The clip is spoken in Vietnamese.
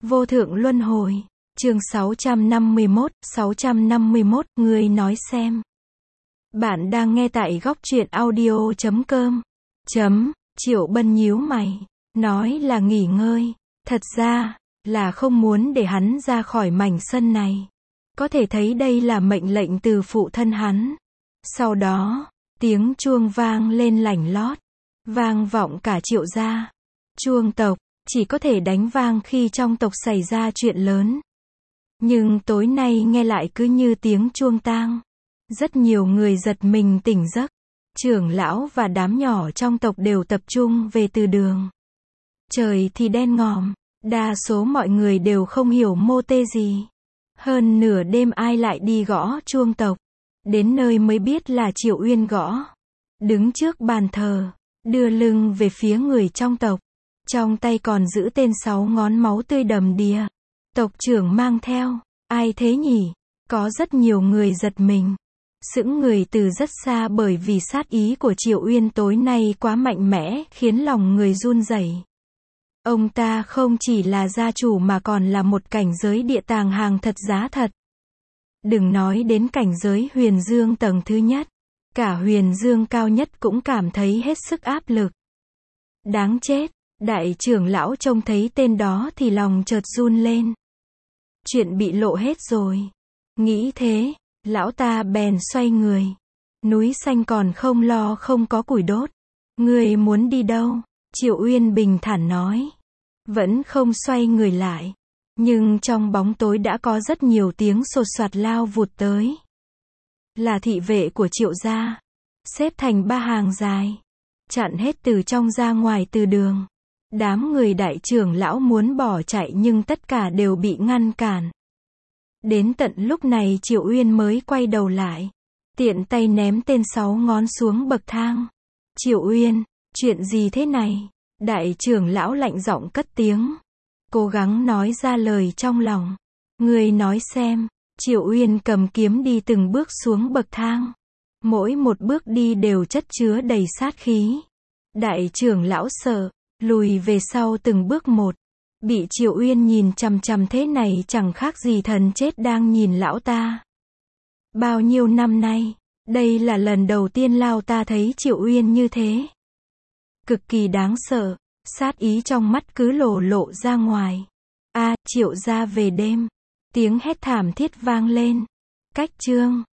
Vô thượng luân hồi. Chương 651, người nói xem. Bạn đang nghe tại góc truyện audio.com. Triệu Bân nhíu mày, nói là nghỉ ngơi, thật ra là không muốn để hắn ra khỏi mảnh sân này. Có thể thấy đây là mệnh lệnh từ phụ thân hắn. Sau đó, tiếng chuông vang lên lảnh lót, vang vọng cả Triệu gia. Chuông tộc chỉ có thể đánh vang khi trong tộc xảy ra chuyện lớn. Nhưng tối nay nghe lại cứ như tiếng chuông tang. Rất nhiều người giật mình tỉnh giấc. Trưởng lão và đám nhỏ trong tộc đều tập trung về từ đường. Trời thì đen ngòm, đa số mọi người đều không hiểu mô tê gì. Hơn nửa đêm ai lại đi gõ chuông tộc. Đến nơi mới biết là Triệu Uyên gõ. Đứng trước bàn thờ, đưa lưng về phía người trong tộc. Trong tay còn giữ tên 6 ngón máu tươi đầm đìa. Tộc trưởng mang theo, ai thế nhỉ? Có rất nhiều người giật mình. Sững người từ rất xa bởi vì sát ý của Triệu Uyên tối nay quá mạnh mẽ, khiến lòng người run rẩy. Ông ta không chỉ là gia chủ mà còn là một cảnh giới địa tàng hàng thật giá thật. Đừng nói đến cảnh giới huyền dương tầng thứ nhất. Cả huyền dương cao nhất cũng cảm thấy hết sức áp lực. Đáng chết, đại trưởng lão trông thấy tên đó thì lòng chợt run lên. Chuyện bị lộ hết rồi. Nghĩ thế, lão ta bèn xoay người. Núi xanh còn không lo không có củi đốt. Ngươi muốn đi đâu? Triệu Uyên bình thản nói. Vẫn không xoay người lại. Nhưng trong bóng tối đã có rất nhiều tiếng sột soạt lao vụt tới. Là thị vệ của Triệu gia. Xếp thành 3 hàng dài. Chặn hết từ trong ra ngoài từ đường. Đám người đại trưởng lão muốn bỏ chạy nhưng tất cả đều bị ngăn cản. Đến tận lúc này Triệu Uyên mới quay đầu lại. Tiện tay ném tên 6 ngón xuống bậc thang. Triệu Uyên, chuyện gì thế này? Đại trưởng lão lạnh giọng cất tiếng. Cố gắng nói ra lời trong lòng. Ngươi nói xem. Triệu Uyên cầm kiếm đi từng bước xuống bậc thang. Mỗi một bước đi đều chất chứa đầy sát khí. Đại trưởng lão sợ, lùi về sau từng bước một. Bị Triệu Uyên nhìn chằm chằm thế này chẳng khác gì thần chết đang nhìn lão ta. Bao nhiêu năm nay, đây là lần đầu tiên lão ta thấy Triệu Uyên như thế. Cực kỳ đáng sợ, sát ý trong mắt cứ lộ ra ngoài. Triệu gia về đêm. Tiếng hét thảm thiết vang lên. Cách chương